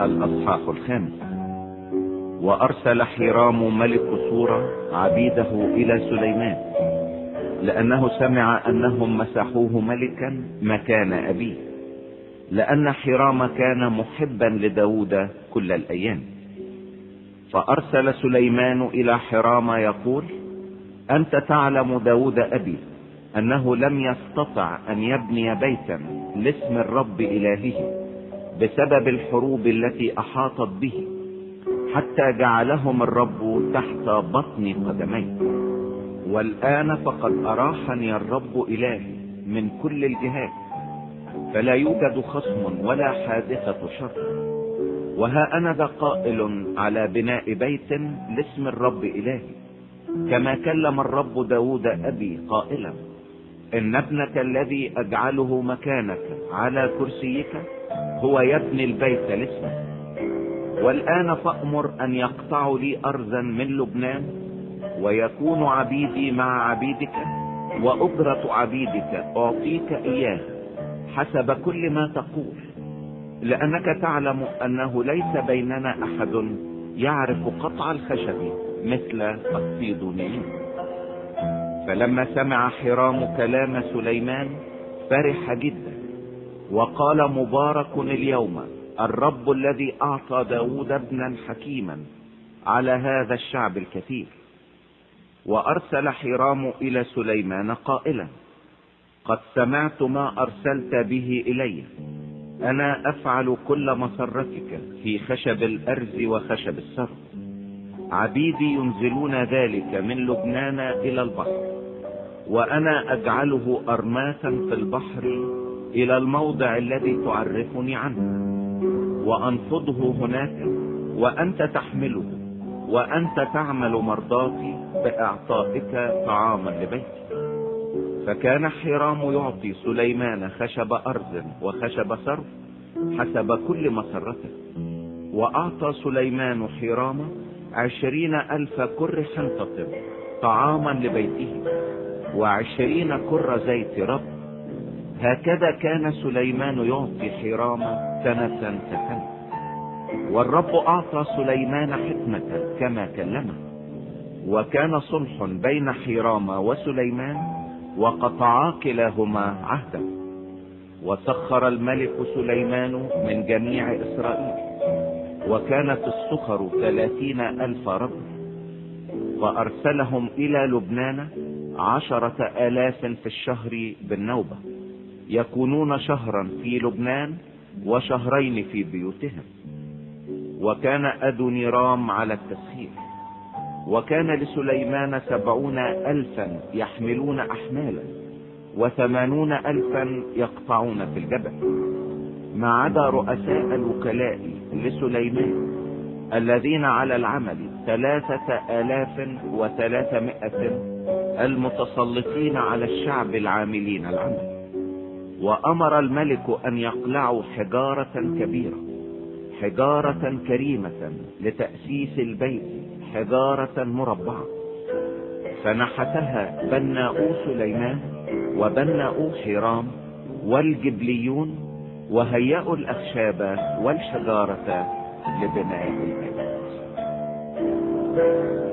الأصحاح 5. وأرسل حيرام ملك سورة عبيده إلى سليمان، لأنه سمع أنهم مسحوه ملكا مكان أبيه، لأن حيرام كان محبا لداود كل الأيام. فأرسل سليمان إلى حيرام يقول: أنت تعلم داود أبي أنه لم يستطع أن يبني بيتا لاسم الرب إلهه بسبب الحروب التي أحاطت به، حتى جعلهم الرب تحت بطن قدميه. والآن فقد أراحني الرب إلهي من كل الجهات، فلا يوجد خصم ولا حادثة شر. وها أنا ذا قائل على بناء بيت لاسم الرب إلهي، كما كلم الرب داود أبي قائلا: إن ابنك الذي أجعله مكانك على كرسيك هو يبني البيت لاسمك. والآن فأمر أن يقطعوا لي أرضا من لبنان، ويكون عبيدي مع عبيدك، وأجرة عبيدك أعطيك إياه حسب كل ما تقول، لأنك تعلم أنه ليس بيننا أحد يعرف قطع الخشب مثل الصيدونيين. فلما سمع حيرام كلام سليمان فرح جدا، وقال: مبارك اليوم الرب الذي أعطى داود ابنا حكيما على هذا الشعب الكثير. وأرسل حيرام إلى سليمان قائلا: قد سمعت ما أرسلت به إلي، أنا أفعل كل مسرتك في خشب الأرز وخشب السر. عبيدي ينزلون ذلك من لبنان إلى البحر، وأنا أجعله أرماثا في البحر إلى الموضع الذي تعرفني عنه، وأنفضه هناك، وأنت تحمله، وأنت تعمل مرضاتي بإعطائك طعاما لبيتي. فكان حيرام يعطي سليمان خشب أرض وخشب صرف حسب كل مسرته. وأعطى سليمان حيرام 20,000 كر حنطة طعاما لبيته، و20 كر زيت رب. هكذا كان سليمان يعطي حيرام سنة سنة. والرب أعطى سليمان حكمة كما كلمه. وكان صلح بين حيرام وسليمان، وقطعا كلاهما عهدا. وسخر الملك سليمان من جميع إسرائيل، وكانت السخر 30,000 رجل. وأرسلهم إلى لبنان 10,000 في الشهر بالنوبة، يكونون شهرا في لبنان وشهرين في بيوتهم. وكان أدونيرام على التسخير. وكان لسليمان 70,000 يحملون أحمالا، و80,000 يقطعون في الجبل، ما عدا رؤساء الوكلاء لسليمان الذين على العمل 3,300 المتسلطين على الشعب العاملين العمل. وأمر الملك أن يقلعوا حجارة كبيرة، حجارة كريمة لتأسيس البيت، حجارة مربعة. فنحتها بناؤ سليمان وبناؤ حيرام والجبليون، وهيئوا الأخشاب والحجارة لبناء البيت.